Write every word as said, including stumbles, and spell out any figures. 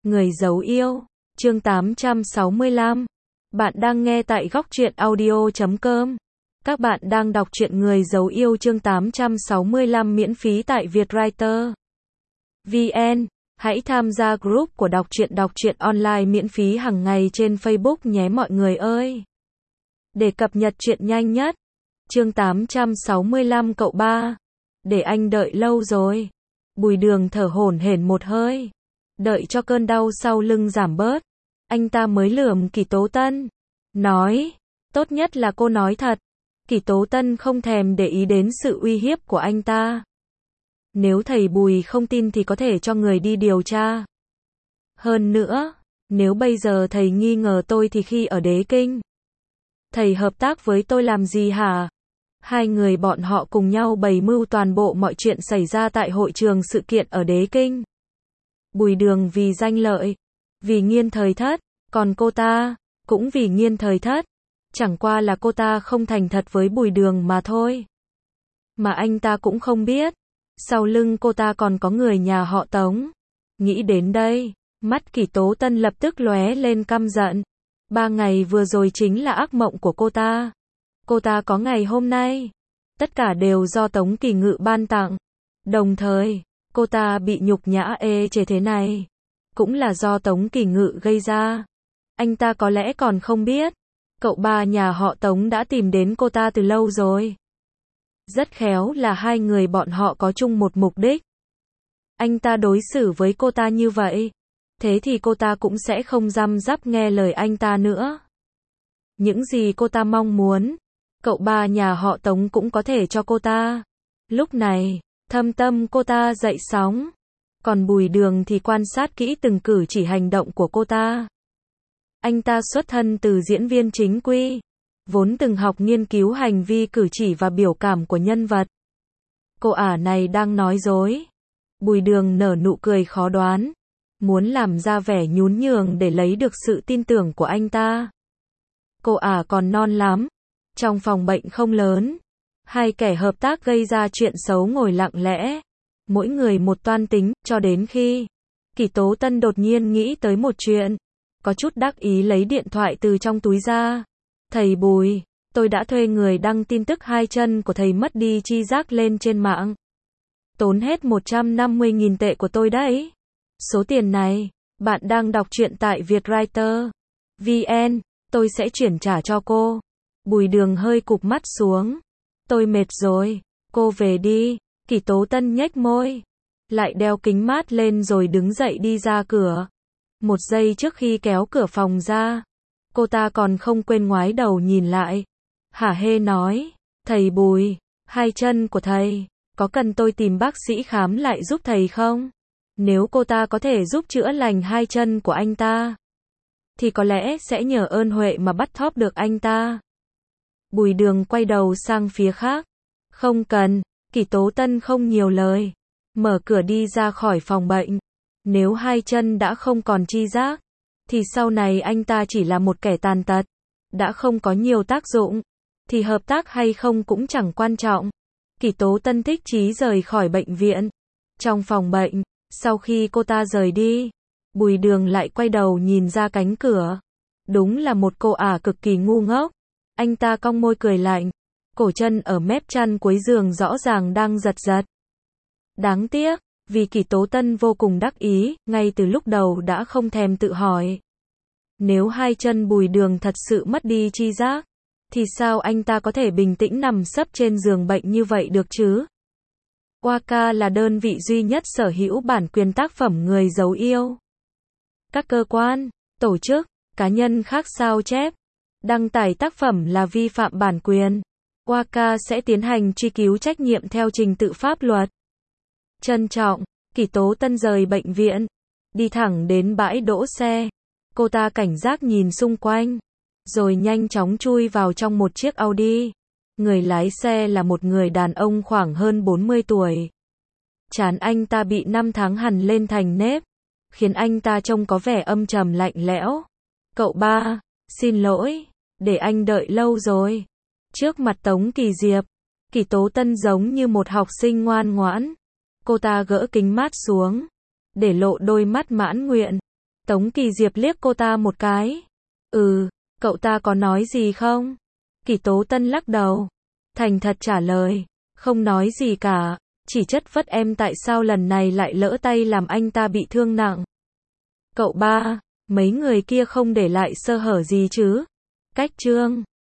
Người giấu yêu, chương tám trăm sáu mươi lăm. Bạn đang nghe tại góc truyện audio chấm com. Các bạn đang đọc truyện Người giấu yêu chương tám trăm sáu mươi lăm miễn phí tại Vietwriter vê en. Hãy tham gia group của đọc truyện đọc truyện online miễn phí hàng ngày trên Facebook nhé mọi người ơi. Để cập nhật truyện nhanh nhất. Chương tám trăm sáu mươi lăm cậu ba. Để anh đợi lâu rồi. Bùi Đường thở hổn hển một hơi. Đợi cho cơn đau sau lưng giảm bớt, anh ta mới lườm Kỷ Tố Tân. Nói, tốt nhất là cô nói thật. Kỷ Tố Tân không thèm để ý đến sự uy hiếp của anh ta. Nếu thầy Bùi không tin thì có thể cho người đi điều tra. Hơn nữa, nếu bây giờ thầy nghi ngờ tôi thì khi ở Đế Kinh, thầy hợp tác với tôi làm gì hả? Hai người bọn họ cùng nhau bày mưu toàn bộ mọi chuyện xảy ra tại hội trường sự kiện ở Đế Kinh. Bùi Đường vì danh lợi, vì Nghiên Thời Thất, còn cô ta, cũng vì Nghiên Thời Thất. Chẳng qua là cô ta không thành thật với Bùi Đường mà thôi. Mà anh ta cũng không biết, sau lưng cô ta còn có người nhà họ Tống. Nghĩ đến đây, mắt Kỷ Tố Tân lập tức lóe lên căm giận. Ba ngày vừa rồi chính là ác mộng của cô ta. Cô ta có ngày hôm nay, tất cả đều do Tống Kỳ Ngự ban tặng. Đồng thời, cô ta bị nhục nhã ê chề thế này, cũng là do Tống Kỳ Ngự gây ra. Anh ta có lẽ còn không biết, cậu ba nhà họ Tống đã tìm đến cô ta từ lâu rồi. Rất khéo là hai người bọn họ có chung một mục đích. Anh ta đối xử với cô ta như vậy, thế thì cô ta cũng sẽ không răm rắp nghe lời anh ta nữa. Những gì cô ta mong muốn, cậu ba nhà họ Tống cũng có thể cho cô ta. Lúc này, thâm tâm cô ta dậy sóng. Còn Bùi Đường thì quan sát kỹ từng cử chỉ hành động của cô ta. Anh ta xuất thân từ diễn viên chính quy, vốn từng học nghiên cứu hành vi cử chỉ và biểu cảm của nhân vật. Cô ả này đang nói dối. Bùi Đường nở nụ cười khó đoán, muốn làm ra vẻ nhún nhường để lấy được sự tin tưởng của anh ta. Cô ả còn non lắm. Trong phòng bệnh không lớn, hai kẻ hợp tác gây ra chuyện xấu ngồi lặng lẽ, mỗi người một toan tính, cho đến khi Kỷ Tố Tân đột nhiên nghĩ tới một chuyện, có chút đắc ý lấy điện thoại từ trong túi ra. Thầy Bùi, tôi đã thuê người đăng tin tức hai chân của thầy mất đi chi giác lên trên mạng. Tốn hết một trăm năm mươi nghìn tệ của tôi đấy. Số tiền này, bạn đang đọc truyện tại Vietwriter vê en, tôi sẽ chuyển trả cho cô. Bùi Đường hơi cụp mắt xuống. Tôi mệt rồi, cô về đi. Kỷ Tố Tân nhếch môi, lại đeo kính mát lên rồi đứng dậy đi ra cửa. Một giây trước khi kéo cửa phòng ra, cô ta còn không quên ngoái đầu nhìn lại. Hả hê nói, thầy Bùi, hai chân của thầy, có cần tôi tìm bác sĩ khám lại giúp thầy không? Nếu cô ta có thể giúp chữa lành hai chân của anh ta, thì có lẽ sẽ nhờ ơn huệ mà bắt thóp được anh ta. Bùi Đường quay đầu sang phía khác. Không cần. Kỷ Tố Tân không nhiều lời, mở cửa đi ra khỏi phòng bệnh. Nếu hai chân đã không còn chi giác, thì sau này anh ta chỉ là một kẻ tàn tật, đã không có nhiều tác dụng, thì hợp tác hay không cũng chẳng quan trọng. Kỷ Tố Tân thích chí rời khỏi bệnh viện. Trong phòng bệnh, sau khi cô ta rời đi, Bùi Đường lại quay đầu nhìn ra cánh cửa. Đúng là một cô ả cực kỳ ngu ngốc. Anh ta cong môi cười lạnh. Cổ chân ở mép chăn cuối giường rõ ràng đang giật giật. Đáng tiếc, vì Kỷ Tố Tân vô cùng đắc ý, ngay từ lúc đầu đã không thèm tự hỏi. Nếu hai chân Bùi Đường thật sự mất đi chi giác, thì sao anh ta có thể bình tĩnh nằm sấp trên giường bệnh như vậy được chứ? Waka là đơn vị duy nhất sở hữu bản quyền tác phẩm Người giấu yêu. Các cơ quan, tổ chức, cá nhân khác sao chép, đăng tải tác phẩm là vi phạm bản quyền. Waka sẽ tiến hành truy cứu trách nhiệm theo trình tự pháp luật. Trân trọng, Kỷ Tố Tân rời bệnh viện, đi thẳng đến bãi đỗ xe. Cô ta cảnh giác nhìn xung quanh, rồi nhanh chóng chui vào trong một chiếc Audi. Người lái xe là một người đàn ông khoảng hơn bốn mươi tuổi. Trán anh ta bị năm tháng hằn lên thành nếp, khiến anh ta trông có vẻ âm trầm lạnh lẽo. Cậu ba, xin lỗi, để anh đợi lâu rồi. Trước mặt Tống Kỳ Diệp, Kỷ Tố Tân giống như một học sinh ngoan ngoãn. Cô ta gỡ kính mát xuống, để lộ đôi mắt mãn nguyện. Tống Kỳ Diệp liếc cô ta một cái. Ừ, cậu ta có nói gì không? Kỳ Tố Tân lắc đầu. Thành thật trả lời. Không nói gì cả. Chỉ chất vấn em tại sao lần này lại lỡ tay làm anh ta bị thương nặng. Cậu ba, mấy người kia không để lại sơ hở gì chứ? Cách Trương